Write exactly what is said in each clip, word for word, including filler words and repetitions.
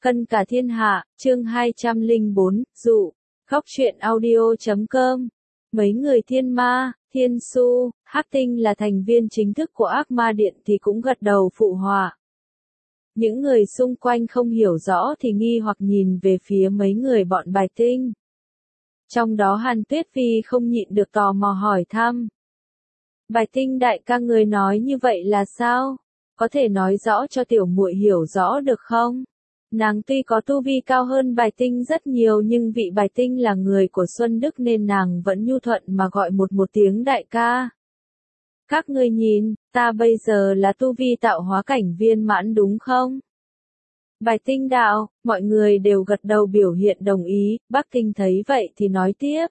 Cân cả thiên hạ, chương hai trăm lẻ bốn, dụ. Góc truyện audio chấm com. Mấy người thiên ma, thiên su, hắc tinh là thành viên chính thức của ác ma điện thì cũng gật đầu phụ họa. Những người xung quanh không hiểu rõ thì nghi hoặc nhìn về phía mấy người bọn bài tinh. Trong đó Hàn Tuyết Phi không nhịn được tò mò hỏi thăm. Bài tinh đại ca người nói như vậy là sao? Có thể nói rõ cho tiểu muội hiểu rõ được không? Nàng tuy có tu vi cao hơn bài tinh rất nhiều nhưng vị bài tinh là người của Xuân Đức nên nàng vẫn nhu thuận mà gọi một một tiếng đại ca. Các ngươi nhìn, ta bây giờ là tu vi tạo hóa cảnh viên mãn đúng không? Bài tinh đạo, mọi người đều gật đầu biểu hiện đồng ý, Bắc Kinh thấy vậy thì nói tiếp.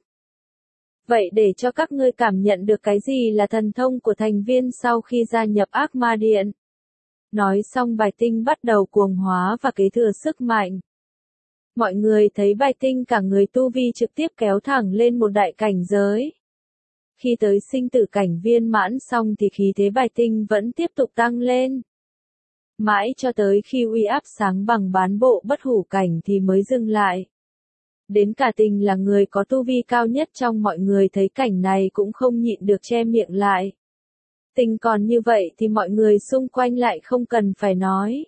Vậy để cho các ngươi cảm nhận được cái gì là thần thông của thành viên sau khi gia nhập ác ma điện. Nói xong bài tinh bắt đầu cuồng hóa và kế thừa sức mạnh. Mọi người thấy bài tinh cả người tu vi trực tiếp kéo thẳng lên một đại cảnh giới. Khi tới sinh tử cảnh viên mãn xong thì khí thế bài tinh vẫn tiếp tục tăng lên. Mãi cho tới khi uy áp sáng bằng bán bộ bất hủ cảnh thì mới dừng lại. Đến cả Tình là người có tu vi cao nhất trong mọi người thấy cảnh này cũng không nhịn được che miệng lại. Tình còn như vậy thì mọi người xung quanh lại không cần phải nói.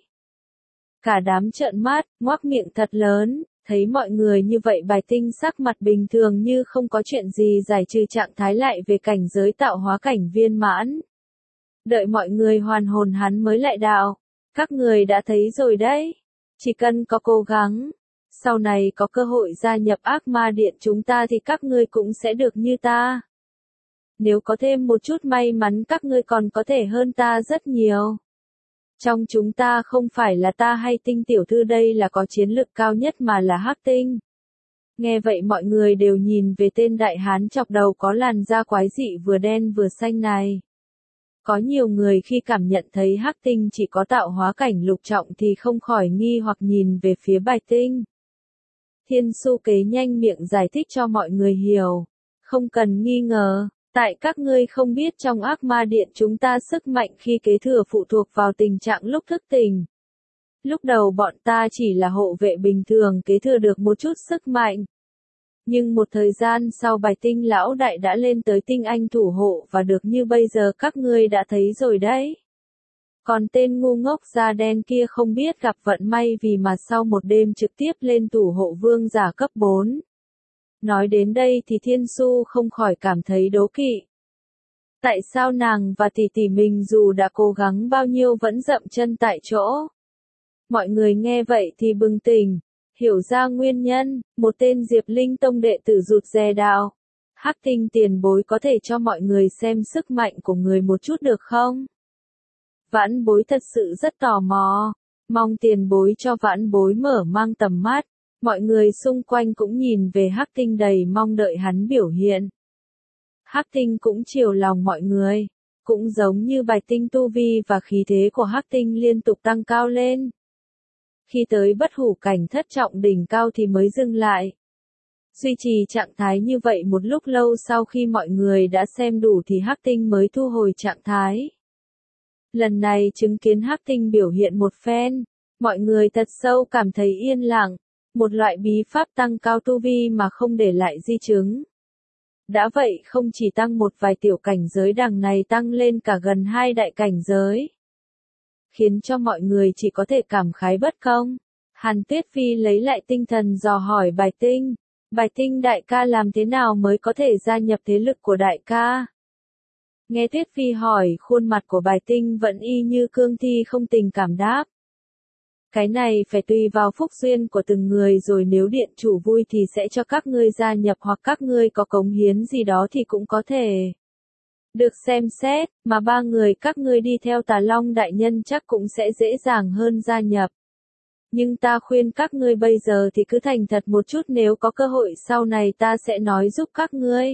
Cả đám trợn mắt, ngoác miệng thật lớn, thấy mọi người như vậy bài tinh sắc mặt bình thường như không có chuyện gì giải trừ trạng thái lại về cảnh giới tạo hóa cảnh viên mãn. Đợi mọi người hoàn hồn hắn mới lại đạo. Các người đã thấy rồi đấy. Chỉ cần có cố gắng, sau này có cơ hội gia nhập ác ma điện chúng ta thì các ngươi cũng sẽ được như ta. Nếu có thêm một chút may mắn các ngươi còn có thể hơn ta rất nhiều. Trong chúng ta không phải là ta hay Tinh tiểu thư đây là có chiến lực cao nhất mà là hắc tinh. Nghe vậy mọi người đều nhìn về tên đại hán chọc đầu có làn da quái dị vừa đen vừa xanh này. Có nhiều người khi cảm nhận thấy hắc tinh chỉ có tạo hóa cảnh lục trọng thì không khỏi nghi hoặc nhìn về phía bài tinh. Thiên su kế nhanh miệng giải thích cho mọi người hiểu. Không cần nghi ngờ. Tại các ngươi không biết trong ác ma điện chúng ta sức mạnh khi kế thừa phụ thuộc vào tình trạng lúc thức tỉnh. Lúc đầu bọn ta chỉ là hộ vệ bình thường kế thừa được một chút sức mạnh. Nhưng một thời gian sau bài tinh lão đại đã lên tới tinh anh thủ hộ và được như bây giờ các ngươi đã thấy rồi đấy. Còn tên ngu ngốc da đen kia không biết gặp vận may vì mà sau một đêm trực tiếp lên thủ hộ vương giả cấp bốn. Nói đến đây thì Thiên Su không khỏi cảm thấy đố kỵ. Tại sao nàng và tỷ tỷ mình dù đã cố gắng bao nhiêu vẫn dậm chân tại chỗ? Mọi người nghe vậy thì bừng tỉnh, hiểu ra nguyên nhân, một tên Diệp Linh Tông đệ tử rụt rè đạo. Hắc tinh tiền bối có thể cho mọi người xem sức mạnh của người một chút được không? Vãn bối thật sự rất tò mò, mong tiền bối cho vãn bối mở mang tầm mắt. Mọi người xung quanh cũng nhìn về hắc tinh đầy mong đợi hắn biểu hiện. Hắc tinh cũng chiều lòng mọi người, cũng giống như bài tinh tu vi và khí thế của hắc tinh liên tục tăng cao lên. Khi tới bất hủ cảnh thất trọng đỉnh cao thì mới dừng lại. Duy trì trạng thái như vậy một lúc lâu sau khi mọi người đã xem đủ thì hắc tinh mới thu hồi trạng thái. Lần này chứng kiến hắc tinh biểu hiện một phen, mọi người thật sâu cảm thấy yên lặng. Một loại bí pháp tăng cao tu vi mà không để lại di chứng. Đã vậy không chỉ tăng một vài tiểu cảnh giới đằng này tăng lên cả gần hai đại cảnh giới. Khiến cho mọi người chỉ có thể cảm khái bất công. Hàn Tuyết Phi lấy lại tinh thần dò hỏi bài tinh. Bài tinh đại ca làm thế nào mới có thể gia nhập thế lực của đại ca? Nghe Tuyết Phi hỏi khuôn mặt của bài tinh vẫn y như cương thi không tình cảm đáp. Cái này phải tùy vào phúc duyên của từng người rồi nếu điện chủ vui thì sẽ cho các ngươi gia nhập hoặc các ngươi có cống hiến gì đó thì cũng có thể được xem xét, mà ba người các ngươi đi theo Tà Long đại nhân chắc cũng sẽ dễ dàng hơn gia nhập. Nhưng ta khuyên các ngươi bây giờ thì cứ thành thật một chút nếu có cơ hội sau này ta sẽ nói giúp các ngươi.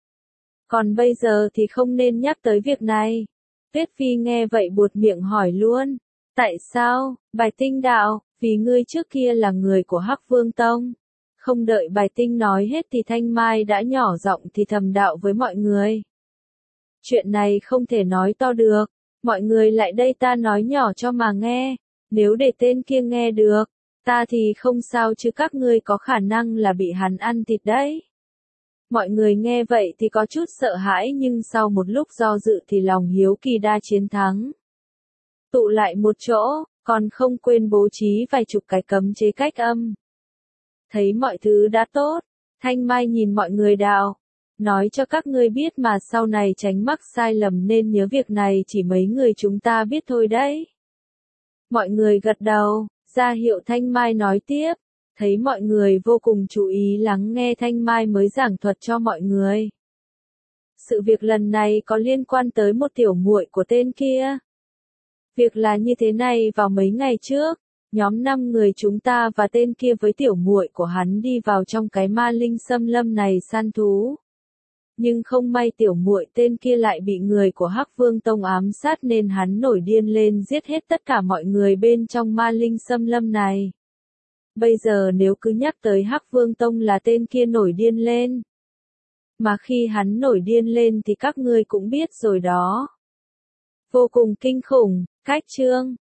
Còn bây giờ thì không nên nhắc tới việc này. Tuyết Phi nghe vậy buột miệng hỏi luôn. Tại sao? Bài tinh đạo, vì ngươi trước kia là người của Hắc Vương Tông. Không đợi bài tinh nói hết thì Thanh Mai đã nhỏ giọng thì thầm đạo với mọi người. Chuyện này không thể nói to được, mọi người lại đây ta nói nhỏ cho mà nghe, nếu để tên kia nghe được, Ta thì không sao chứ các ngươi có khả năng là bị hắn ăn thịt đấy. Mọi người nghe vậy thì có chút sợ hãi nhưng sau một lúc do dự thì lòng hiếu kỳ đã chiến thắng. Tụ lại một chỗ, còn không quên bố trí vài chục cái cấm chế cách âm. Thấy mọi thứ đã tốt, Thanh Mai nhìn mọi người đào. Nói cho các ngươi biết mà sau này tránh mắc sai lầm nên nhớ việc này chỉ mấy người chúng ta biết thôi đấy. Mọi người gật đầu, ra hiệu Thanh Mai nói tiếp. Thấy mọi người vô cùng chú ý lắng nghe Thanh Mai mới giảng thuật cho mọi người. Sự việc lần này có liên quan tới một tiểu muội của tên kia. Việc là như thế này, vào mấy ngày trước, nhóm năm người chúng ta và tên kia với tiểu muội của hắn đi vào trong cái ma linh xâm lâm này săn thú. Nhưng không may tiểu muội tên kia lại bị người của Hắc Vương Tông ám sát nên hắn nổi điên lên giết hết tất cả mọi người bên trong ma linh xâm lâm này. Bây giờ nếu cứ nhắc tới Hắc Vương Tông là tên kia nổi điên lên. Mà khi hắn nổi điên lên thì các ngươi cũng biết rồi đó. Vô cùng kinh khủng, cách chương.